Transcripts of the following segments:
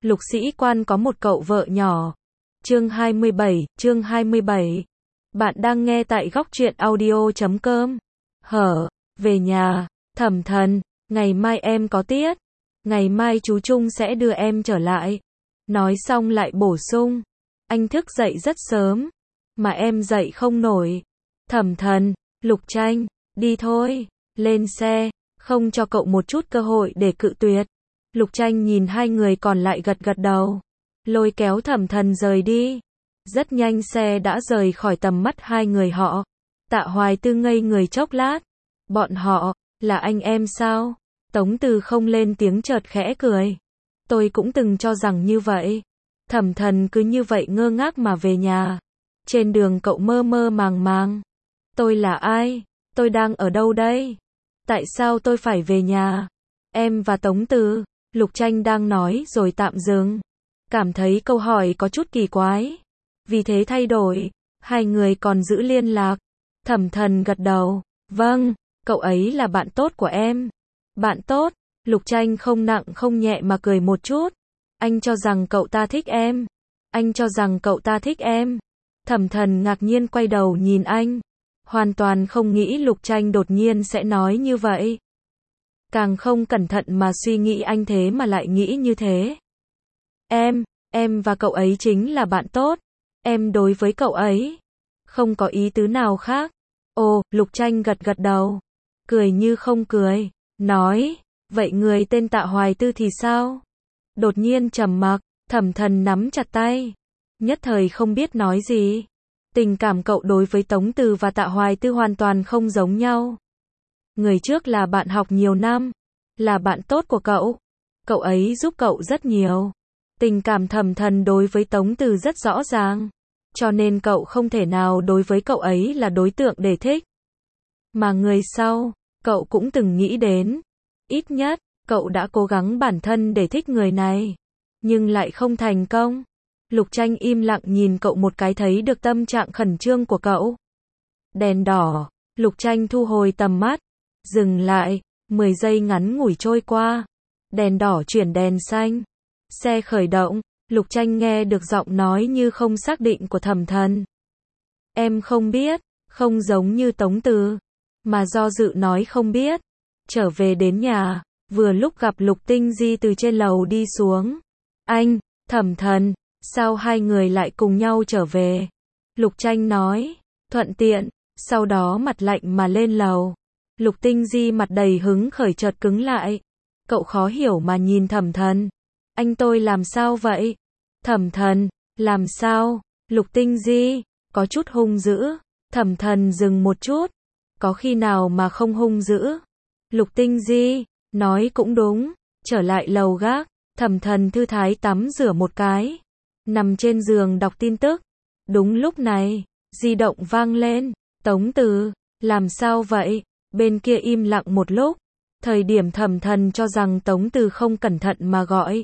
Lục sĩ quan có một cậu vợ nhỏ. Chương 27. Bạn đang nghe tại góc truyện audio.com. Về nhà, Thẩm Thần, ngày mai em có tiết. Ngày mai chú Trung sẽ đưa em trở lại. Nói xong lại bổ sung. Anh thức dậy rất sớm, mà em dậy không nổi. Thẩm Thần, Lục Tranh, đi thôi, lên xe, không cho cậu một chút cơ hội để cự tuyệt. Lục Tranh nhìn hai người còn lại gật gật đầu, lôi kéo Thẩm Thần rời đi. Rất nhanh xe đã rời khỏi tầm mắt hai người họ. Tạ Hoài Tư ngây người chốc lát. Bọn họ, là anh em sao? Tống Từ không lên tiếng chợt khẽ cười. Tôi cũng từng cho rằng như vậy. Thẩm Thần cứ như vậy ngơ ngác mà về nhà. Trên đường cậu mơ mơ màng màng. Tôi là ai? Tôi đang ở đâu đây? Tại sao tôi phải về nhà? Em và Tống Từ, Lục Tranh đang nói rồi tạm dừng. Cảm thấy câu hỏi có chút kỳ quái. Vì thế thay đổi, hai người còn giữ liên lạc. Thẩm Thần gật đầu. Vâng, cậu ấy là bạn tốt của em. Bạn tốt? Lục Tranh không nặng không nhẹ mà cười một chút. Anh cho rằng cậu ta thích em. Anh cho rằng cậu ta thích em. Thẩm Thần ngạc nhiên quay đầu nhìn anh. Hoàn toàn không nghĩ Lục Tranh đột nhiên sẽ nói như vậy. Càng không cẩn thận mà suy nghĩ anh thế mà lại nghĩ như thế. Em và cậu ấy chính là bạn tốt. Em đối với cậu ấy không có ý tứ nào khác. Ồ, Lục Tranh gật gật đầu, cười như không cười, nói, vậy người tên Tạ Hoài Tư thì sao? Đột nhiên trầm mặc, Thẩm Thần nắm chặt tay, nhất thời không biết nói gì. Tình cảm cậu đối với Tống Từ và Tạ Hoài Tư hoàn toàn không giống nhau. Người trước là bạn học nhiều năm, là bạn tốt của cậu. Cậu ấy giúp cậu rất nhiều. Tình cảm Thẩm Thần đối với Tống Từ rất rõ ràng. Cho nên cậu không thể nào đối với cậu ấy là đối tượng để thích. Mà người sau, cậu cũng từng nghĩ đến. Ít nhất, cậu đã cố gắng bản thân để thích người này. Nhưng lại không thành công. Lục Tranh im lặng nhìn cậu một cái thấy được tâm trạng khẩn trương của cậu. Đèn đỏ, Lục Tranh thu hồi tầm mắt. Dừng lại, 10 giây ngắn ngủi trôi qua. Đèn đỏ chuyển đèn xanh. Xe khởi động. Lục Tranh nghe được giọng nói như không xác định của Thẩm Thần. Em không biết, không giống như Tống Từ, mà do dự nói không biết. Trở về đến nhà, vừa lúc gặp Lục Tinh Di từ trên lầu đi xuống. Anh, Thẩm Thần, sao hai người lại cùng nhau trở về? Lục Tranh nói, thuận tiện, sau đó mặt lạnh mà lên lầu. Lục Tinh Di mặt đầy hứng khởi chợt cứng lại. Cậu khó hiểu mà nhìn Thẩm Thần. Anh tôi làm sao vậy? Thẩm Thần, làm sao? Lục Tinh Di, có chút hung dữ. Thẩm Thần dừng một chút. Có khi nào mà không hung dữ? Lục Tinh Di, nói cũng đúng. Trở lại lầu gác, Thẩm Thần thư thái tắm rửa một cái. Nằm trên giường đọc tin tức. Đúng lúc này, di động vang lên. Tống Từ, làm sao vậy? Bên kia im lặng một lúc. Thời điểm Thẩm Thần cho rằng Tống Từ không cẩn thận mà gọi.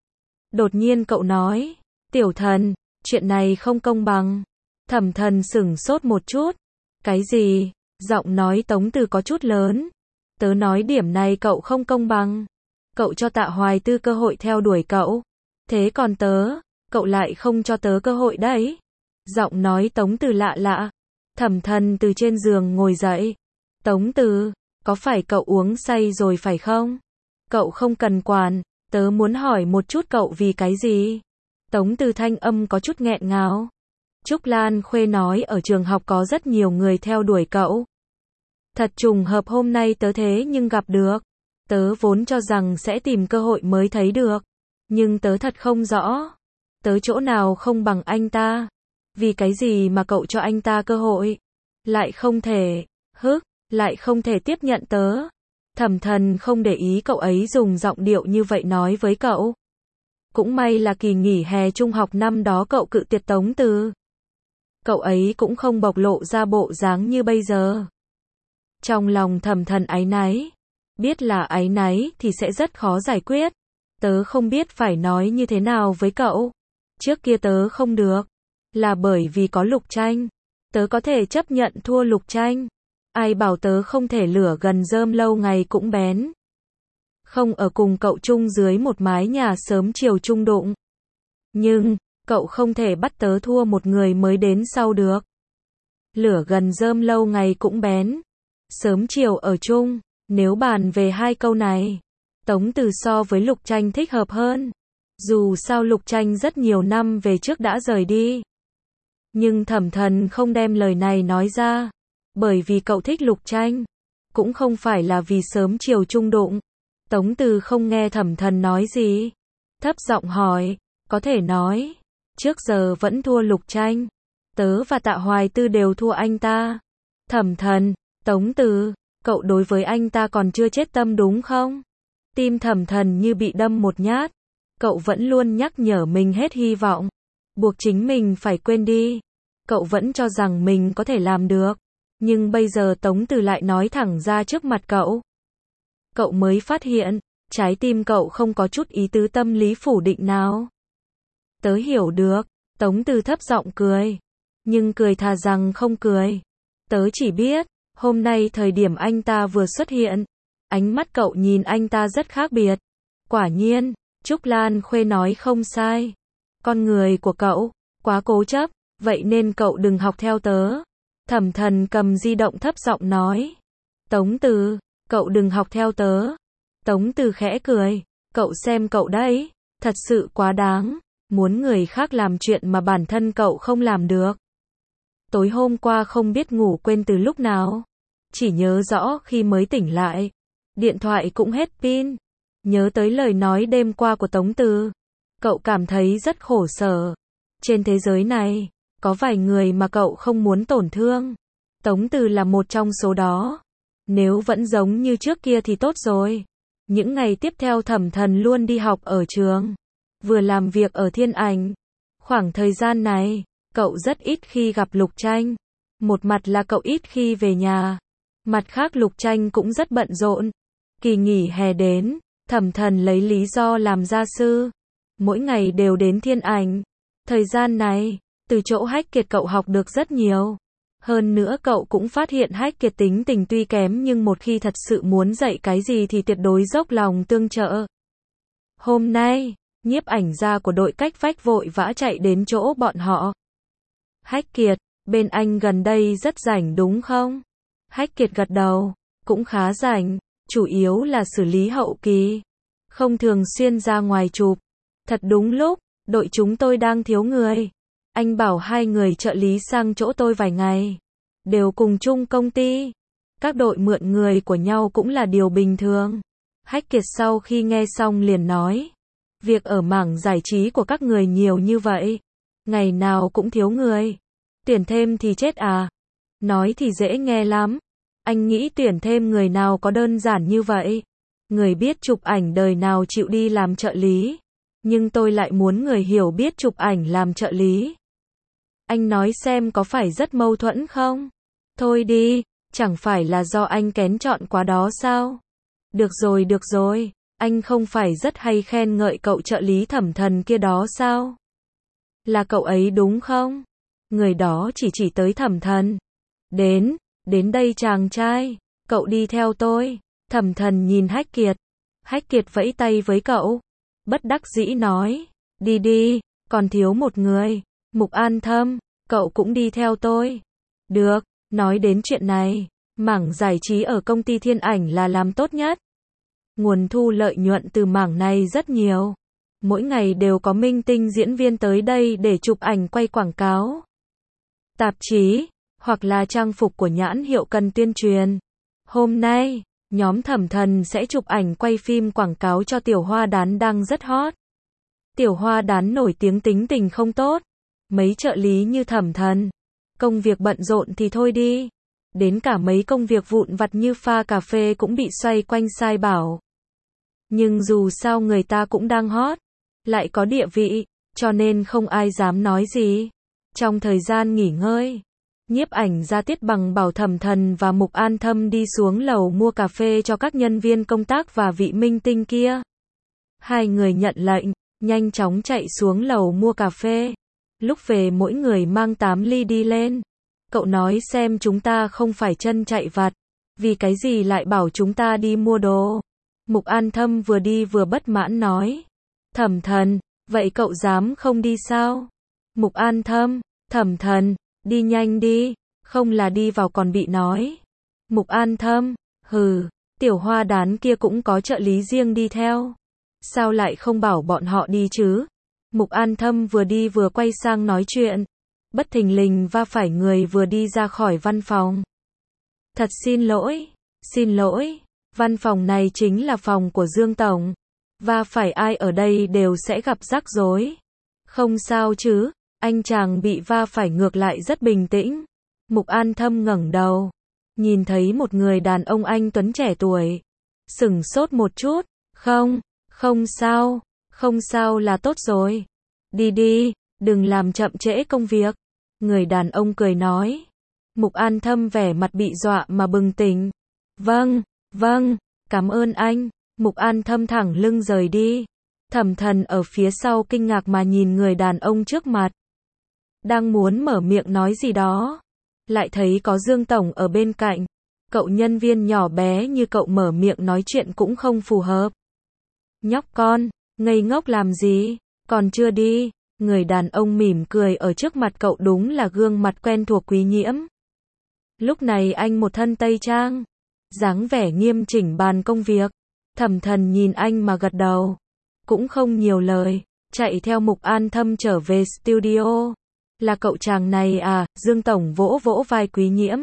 Đột nhiên cậu nói, Tiểu Thần, chuyện này không công bằng. Thẩm Thần sửng sốt một chút. Cái gì? Giọng nói Tống Từ có chút lớn. Tớ nói điểm này cậu không công bằng. Cậu cho Tạ Hoài Tư cơ hội theo đuổi cậu. Thế còn tớ, cậu lại không cho tớ cơ hội đấy. Giọng nói Tống Từ lạ lạ. Thẩm Thần từ trên giường ngồi dậy. Tống Từ, có phải cậu uống say rồi phải không? Cậu không cần quản. Tớ muốn hỏi một chút cậu vì cái gì? Tống Từ thanh âm có chút nghẹn ngào. Trúc Lan Khuê nói ở trường học có rất nhiều người theo đuổi cậu. Thật trùng hợp hôm nay tớ thế nhưng gặp được. Tớ vốn cho rằng sẽ tìm cơ hội mới thấy được. Nhưng tớ thật không rõ. Tớ chỗ nào không bằng anh ta. Vì cái gì mà cậu cho anh ta cơ hội? Lại không thể, lại không thể tiếp nhận tớ. Thẩm Thần không để ý cậu ấy dùng giọng điệu như vậy nói với cậu. Cũng may là kỳ nghỉ hè trung học năm đó cậu cự tuyệt Tống Từ. Cậu ấy cũng không bộc lộ ra bộ dáng như bây giờ. Trong lòng Thẩm Thần áy náy. Biết là áy náy thì sẽ rất khó giải quyết. Tớ không biết phải nói như thế nào với cậu. Trước kia tớ không được. Là bởi vì có Lục Tranh. Tớ có thể chấp nhận thua Lục Tranh. Ai bảo tớ không thể lửa gần rơm lâu ngày cũng bén. không ở cùng cậu chung dưới một mái nhà sớm chiều chung đụng. Nhưng, cậu không thể bắt tớ thua một người mới đến sau được. Lửa gần rơm lâu ngày cũng bén. Sớm chiều ở chung, nếu bàn về hai câu này, Tống Từ so với Lục Tranh thích hợp hơn. Dù sao Lục Tranh rất nhiều năm về trước đã rời đi. Nhưng Thẩm Thần không đem lời này nói ra. Bởi vì cậu thích Lục Tranh. Cũng không phải là vì sớm chiều chung đụng. Tống Từ không nghe Thẩm Thần nói gì. Thấp giọng hỏi, có thể nói, trước giờ vẫn thua Lục Tranh. Tớ và Tạ Hoài Tư đều thua anh ta. Thẩm Thần, Tống Từ, cậu đối với anh ta còn chưa chết tâm đúng không? Tim Thẩm Thần như bị đâm một nhát. Cậu vẫn luôn nhắc nhở mình hết hy vọng. Buộc chính mình phải quên đi. Cậu vẫn cho rằng mình có thể làm được. Nhưng bây giờ Tống Từ lại nói thẳng ra trước mặt cậu. Cậu mới phát hiện, trái tim cậu không có chút ý tứ tâm lý phủ định nào. Tớ hiểu được, Tống Từ thấp giọng cười. Nhưng cười thà rằng không cười. Tớ chỉ biết, hôm nay thời điểm anh ta vừa xuất hiện, ánh mắt cậu nhìn anh ta rất khác biệt. Quả nhiên, Trúc Lan Khuê nói không sai. Con người của cậu, quá cố chấp, vậy nên cậu đừng học theo tớ. Thẩm Thần cầm di động thấp giọng nói. Tống Từ, cậu đừng học theo tớ. Tống Từ khẽ cười, cậu xem cậu đấy, thật sự quá đáng, muốn người khác làm chuyện mà bản thân cậu không làm được. Tối hôm qua không biết ngủ quên từ lúc nào, chỉ nhớ rõ khi mới tỉnh lại, điện thoại cũng hết pin. Nhớ tới lời nói đêm qua của Tống Từ, cậu cảm thấy rất khổ sở. Trên thế giới này, có vài người mà cậu không muốn tổn thương. Tống Từ là một trong số đó. Nếu vẫn giống như trước kia thì tốt rồi. Những ngày tiếp theo Thẩm Thần luôn đi học ở trường, vừa làm việc ở Thiên Ảnh. Khoảng thời gian này, cậu rất ít khi gặp Lục Tranh. Một mặt là cậu ít khi về nhà, mặt khác Lục Tranh cũng rất bận rộn. Kỳ nghỉ hè đến, Thẩm Thần lấy lý do làm gia sư, mỗi ngày đều đến Thiên Ảnh. Thời gian này, từ chỗ Hách Kiệt cậu học được rất nhiều. Hơn nữa cậu cũng phát hiện Hách Kiệt tính tình tuy kém nhưng một khi thật sự muốn dạy cái gì thì tuyệt đối dốc lòng tương trợ. Hôm nay, nhiếp ảnh gia của đội cách vách vội vã chạy đến chỗ bọn họ. Hách Kiệt, bên anh gần đây rất rảnh đúng không? Hách Kiệt gật đầu, cũng khá rảnh, chủ yếu là xử lý hậu kỳ, không thường xuyên ra ngoài chụp. Thật đúng lúc, đội chúng tôi đang thiếu người. Anh bảo hai người trợ lý sang chỗ tôi vài ngày. Đều cùng chung công ty. Các đội mượn người của nhau cũng là điều bình thường. Hách Kiệt sau khi nghe xong liền nói. Việc ở mảng giải trí của các người nhiều như vậy. Ngày nào cũng thiếu người. Tuyển thêm thì chết à? Nói thì dễ nghe lắm. Anh nghĩ tuyển thêm người nào có đơn giản như vậy. Người biết chụp ảnh đời nào chịu đi làm trợ lý. Nhưng tôi lại muốn người hiểu biết chụp ảnh làm trợ lý. Anh nói xem có phải rất mâu thuẫn không? Thôi đi, chẳng phải là do anh kén chọn quá đó sao? Được rồi, anh không phải rất hay khen ngợi cậu trợ lý Thẩm Thần kia đó sao? Là cậu ấy đúng không? Người đó chỉ tới Thẩm Thần. Đến đây chàng trai, cậu đi theo tôi. Thẩm Thần nhìn Hách Kiệt. Hách Kiệt vẫy tay với cậu. Bất đắc dĩ nói, đi, còn thiếu một người. Mục An Thâm, cậu cũng đi theo tôi. Được, nói đến chuyện này, mảng giải trí ở công ty Thiên Ảnh là làm tốt nhất. Nguồn thu lợi nhuận từ mảng này rất nhiều. Mỗi ngày đều có minh tinh diễn viên tới đây để chụp ảnh quay quảng cáo. Tạp chí, hoặc là trang phục của nhãn hiệu cần tuyên truyền. Hôm nay, nhóm Thẩm Thần sẽ chụp ảnh quay phim quảng cáo cho Tiểu Hoa Đán đang rất hot. Tiểu Hoa Đán nổi tiếng tính tình không tốt. Mấy trợ lý như Thẩm Thần, công việc bận rộn thì thôi đi. Đến cả mấy công việc vụn vặt như pha cà phê cũng bị xoay quanh sai bảo. Nhưng dù sao người ta cũng đang hot, lại có địa vị, cho nên không ai dám nói gì. Trong thời gian nghỉ ngơi, nhiếp ảnh gia Tiết Bằng bảo Thẩm Thần và Mục An Thâm đi xuống lầu mua cà phê cho các nhân viên công tác và vị minh tinh kia. Hai người nhận lệnh, nhanh chóng chạy xuống lầu mua cà phê. Lúc về mỗi người mang 8 ly đi lên. Cậu nói xem chúng ta không phải chân chạy vặt. Vì cái gì lại bảo chúng ta đi mua đồ? Mục An Thâm vừa đi vừa bất mãn nói. Thẩm Thần, vậy cậu dám không đi sao? Mục An Thâm, Thẩm Thần, đi nhanh đi, không là đi vào còn bị nói. Mục An Thâm, hừ, tiểu hoa đán kia cũng có trợ lý riêng đi theo. Sao lại không bảo bọn họ đi chứ? Mục An Thâm vừa đi vừa quay sang nói chuyện. Bất thình lình va phải người vừa đi ra khỏi văn phòng. Thật xin lỗi, văn phòng này chính là phòng của Dương Tổng. Va phải ai ở đây đều sẽ gặp rắc rối. Không sao chứ, anh chàng bị va phải ngược lại rất bình tĩnh. Mục An Thâm ngẩng đầu, nhìn thấy một người đàn ông anh tuấn trẻ tuổi. Sửng sốt một chút, không sao là tốt rồi. Đi đi, đừng làm chậm trễ công việc. Người đàn ông cười nói. Mục An Thâm vẻ mặt bị dọa mà bừng tỉnh. Vâng, cảm ơn anh. Mục An Thâm thẳng lưng rời đi. Thẩm Thần ở phía sau kinh ngạc mà nhìn người đàn ông trước mặt. Đang muốn mở miệng nói gì đó, lại thấy có Dương Tổng ở bên cạnh. Cậu nhân viên nhỏ bé như cậu mở miệng nói chuyện cũng không phù hợp. Nhóc con, ngây ngốc làm gì, còn chưa đi. Người đàn ông mỉm cười ở trước mặt cậu đúng là gương mặt quen thuộc Quý Nhiễm. Lúc này anh một thân tây trang, dáng vẻ nghiêm chỉnh bàn công việc. Thẩm Thần nhìn anh mà gật đầu, cũng không nhiều lời, chạy theo Mục An Thâm trở về studio. Là cậu chàng này à? Dương Tổng vỗ vỗ vai Quý Nhiễm.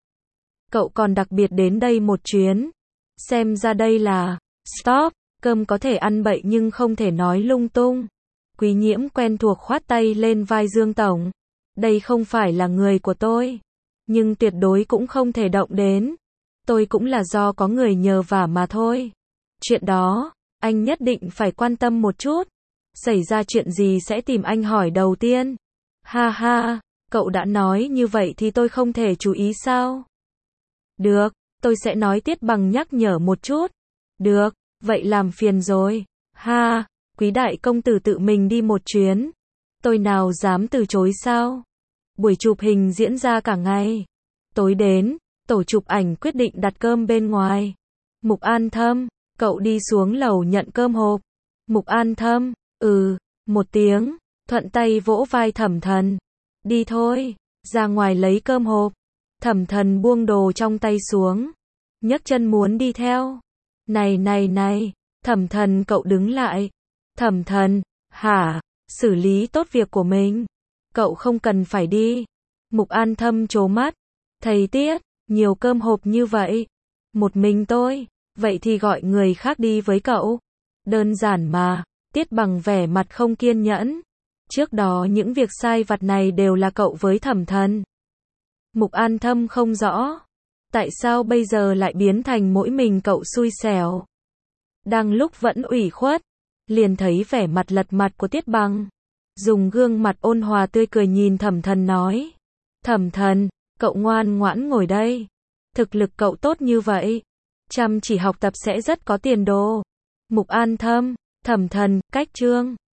Cậu còn đặc biệt đến đây một chuyến. Xem ra đây là stop, cơm có thể ăn bậy nhưng không thể nói lung tung. Quý Nhiễm quen thuộc khoát tay lên vai Dương Tổng. Đây không phải là người của tôi, nhưng tuyệt đối cũng không thể động đến. Tôi cũng là do có người nhờ vả mà thôi. Chuyện đó, anh nhất định phải quan tâm một chút. Xảy ra chuyện gì sẽ tìm anh hỏi đầu tiên. Ha ha, cậu đã nói như vậy thì tôi không thể chú ý sao? Được, tôi sẽ nói Tiết Bằng nhắc nhở một chút. Được, vậy làm phiền rồi. Ha, Quý đại công tử tự mình đi một chuyến. Tôi nào dám từ chối sao? Buổi chụp hình diễn ra cả ngày. Tối đến, tổ chụp ảnh quyết định đặt cơm bên ngoài. Mục An Thâm, cậu đi xuống lầu nhận cơm hộp. Mục An Thâm, một tiếng, thuận tay vỗ vai Thẩm Thần. Đi thôi, ra ngoài lấy cơm hộp. Thẩm Thần buông đồ trong tay xuống, nhấc chân muốn đi theo. Này, Thẩm Thần cậu đứng lại. Thẩm Thần, hả, xử lý tốt việc của mình. Cậu không cần phải đi. Mục An Thâm trố mắt. Thầy Tiết, nhiều cơm hộp như vậy. Một mình tôi, vậy thì gọi người khác đi với cậu. Đơn giản mà. Tiết Bằng vẻ mặt không kiên nhẫn. Trước đó những việc sai vặt này đều là cậu với Thẩm Thần. Mục An Thâm không rõ. Tại sao bây giờ lại biến thành mỗi mình cậu xui xẻo. Đang lúc vẫn ủy khuất, liền thấy vẻ mặt lật mặt của Tiết Bằng. Dùng gương mặt ôn hòa tươi cười nhìn Thẩm Thần nói. Thẩm Thần, cậu ngoan ngoãn ngồi đây. Thực lực cậu tốt như vậy, chăm chỉ học tập sẽ rất có tiền đồ. Mục An Thâm, Thẩm Thần, cách chương